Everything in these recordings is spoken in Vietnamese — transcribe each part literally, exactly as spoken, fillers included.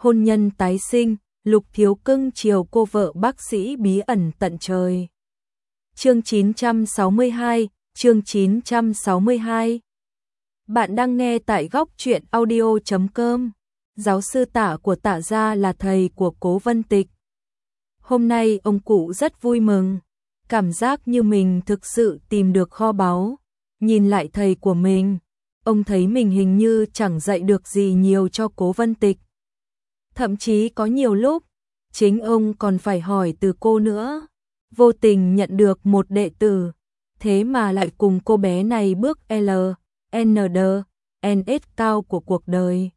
hôn nhân tái sinh, Lục Thiếu Cưng chiều cô vợ bác sĩ bí ẩn tận trời. Chương chín trăm sáu mươi hai, chương chín trăm sáu mươi hai. Bạn đang nghe tại góc truyện audio chấm com. Giáo sư Tạ của Tạ gia là thầy của Cố Vân Tịch. Hôm nay ông cụ rất vui mừng, cảm giác như mình thực sự tìm được kho báu. Nhìn lại thầy của mình, ông thấy mình hình như chẳng dạy được gì nhiều cho Cố Vân Tịch. Thậm chí có nhiều lúc, chính ông còn phải hỏi từ cô nữa. Vô tình nhận được một đệ tử, thế mà lại cùng cô bé này bước L, N D, N S cao của cuộc đời.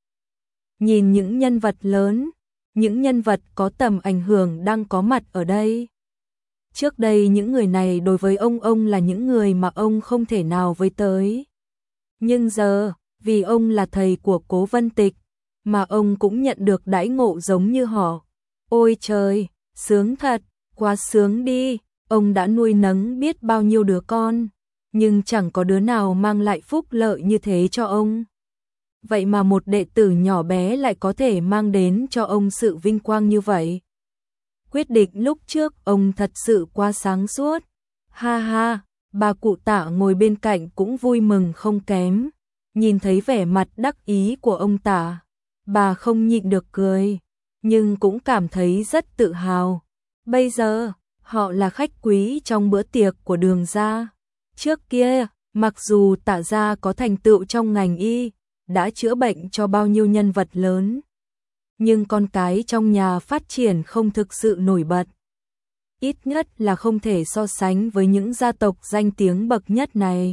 Nhìn những nhân vật lớn, những nhân vật có tầm ảnh hưởng đang có mặt ở đây. Trước đây những người này đối với ông ông là những người mà ông không thể nào với tới. Nhưng giờ, vì ông là thầy của Cố Vân Tịch, mà ông cũng nhận được đãi ngộ giống như họ. Ôi trời, sướng thật, quá sướng đi, ông đã nuôi nấng biết bao nhiêu đứa con, nhưng chẳng có đứa nào mang lại phúc lợi như thế cho ông. Vậy mà một đệ tử nhỏ bé lại có thể mang đến cho ông sự vinh quang như vậy. Quyết định lúc trước ông thật sự quá sáng suốt. Ha ha, bà cụ Tạ ngồi bên cạnh cũng vui mừng không kém. Nhìn thấy vẻ mặt đắc ý của ông Tạ, bà không nhịn được cười, nhưng cũng cảm thấy rất tự hào. Bây giờ, họ là khách quý trong bữa tiệc của Đường gia. Trước kia, mặc dù Tạ gia có thành tựu trong ngành y, đã chữa bệnh cho bao nhiêu nhân vật lớn, nhưng con cái trong nhà phát triển không thực sự nổi bật. Ít nhất là không thể so sánh với những gia tộc danh tiếng bậc nhất này.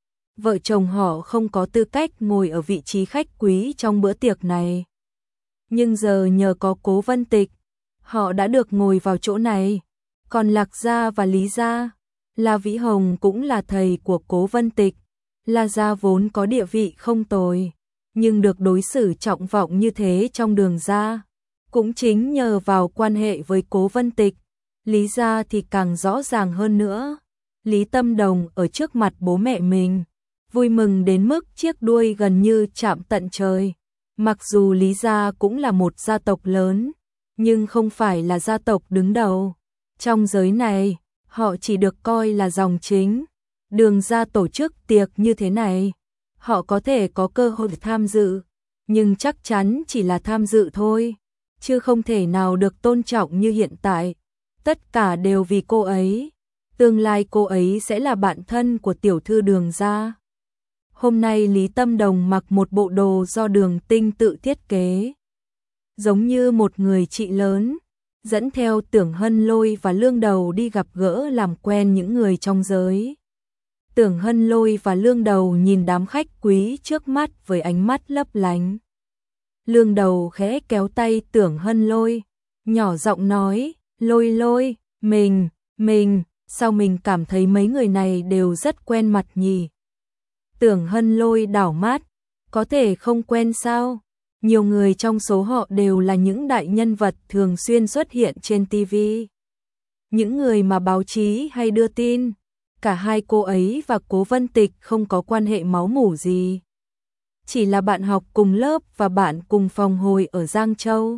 Vợ chồng họ không có tư cách ngồi ở vị trí khách quý trong bữa tiệc này. Nhưng giờ nhờ có Cố Vân Tịch, họ đã được ngồi vào chỗ này. Còn Lạc gia và Lý gia, La Vĩ Hồng cũng là thầy của Cố Vân Tịch. La gia vốn có địa vị không tồi, nhưng được đối xử trọng vọng như thế trong Đường gia, cũng chính nhờ vào quan hệ với Cố Vân Tịch. Lý gia thì càng rõ ràng hơn nữa. Lý Tâm Đồng ở trước mặt bố mẹ mình, vui mừng đến mức chiếc đuôi gần như chạm tận trời. Mặc dù Lý gia cũng là một gia tộc lớn, nhưng không phải là gia tộc đứng đầu. Trong giới này, họ chỉ được coi là dòng chính. Đường gia tổ chức tiệc như thế này, họ có thể có cơ hội tham dự, nhưng chắc chắn chỉ là tham dự thôi, chứ không thể nào được tôn trọng như hiện tại. Tất cả đều vì cô ấy. Tương lai cô ấy sẽ là bạn thân của tiểu thư Đường gia. Hôm nay Lý Tâm Đồng mặc một bộ đồ do Đường Tinh tự thiết kế, giống như một người chị lớn, dẫn theo Tưởng Hân Lôi và Lương Đầu đi gặp gỡ làm quen những người trong giới. Tưởng Hân Lôi và Lương Đầu nhìn đám khách quý trước mắt với ánh mắt lấp lánh. Lương Đầu khẽ kéo tay Tưởng Hân Lôi, nhỏ giọng nói, Lôi Lôi, mình, mình, sao mình cảm thấy mấy người này đều rất quen mặt nhỉ? Tưởng Hân Lôi đảo mắt, có thể không quen sao? Nhiều người trong số họ đều là những đại nhân vật thường xuyên xuất hiện trên ti vi. Những người mà báo chí hay đưa tin. Cả hai cô ấy và Cố Vân Tịch không có quan hệ máu mủ gì. Chỉ là bạn học cùng lớp và bạn cùng phòng hồi ở Giang Châu.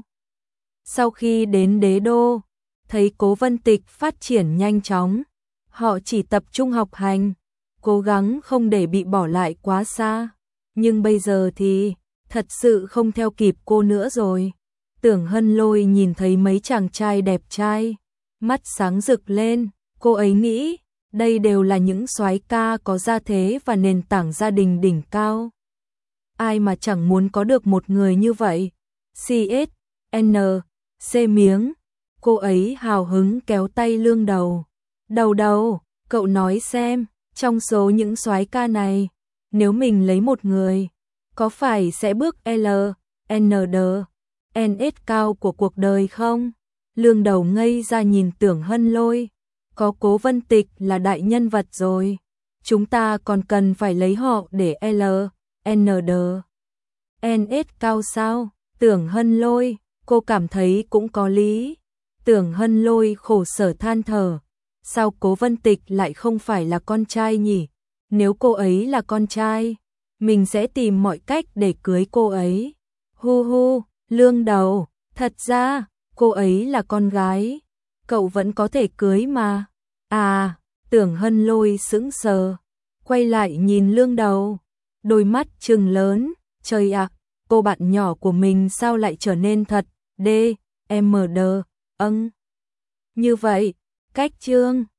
Sau khi đến Đế Đô, thấy Cố Vân Tịch phát triển nhanh chóng, họ chỉ tập trung học hành, cố gắng không để bị bỏ lại quá xa. Nhưng bây giờ thì thật sự không theo kịp cô nữa rồi. Tưởng Hân Lôi nhìn thấy mấy chàng trai đẹp trai, mắt sáng rực lên, cô ấy nghĩ đây đều là những soái ca có gia thế và nền tảng gia đình đỉnh cao. Ai mà chẳng muốn có được một người như vậy. xê ét, N, C miếng. Cô ấy hào hứng kéo tay Lương Đầu. Đầu đầu, cậu nói xem, trong số những soái ca này, nếu mình lấy một người, có phải sẽ bước L, N D, N S cao của cuộc đời không? Lương Đầu ngây ra nhìn Tưởng Hân Lôi. Có Cố Vân Tịch là đại nhân vật rồi, chúng ta còn cần phải lấy họ để L, N D, N S cao sao? Tưởng Hân Lôi, cô cảm thấy cũng có lý. Tưởng Hân Lôi khổ sở than thở, sao Cố Vân Tịch lại không phải là con trai nhỉ? Nếu cô ấy là con trai, mình sẽ tìm mọi cách để cưới cô ấy. Hu hu, Lương Đầu, Thật ra, cô ấy là con gái, cậu vẫn có thể cưới mà. À, Tưởng Hân Lôi sững sờ, quay lại nhìn Lương Đầu, đôi mắt trừng lớn, trời ạ, cô bạn nhỏ của mình sao lại trở nên thật, đê, em đờ, âng. Như vậy, cách chương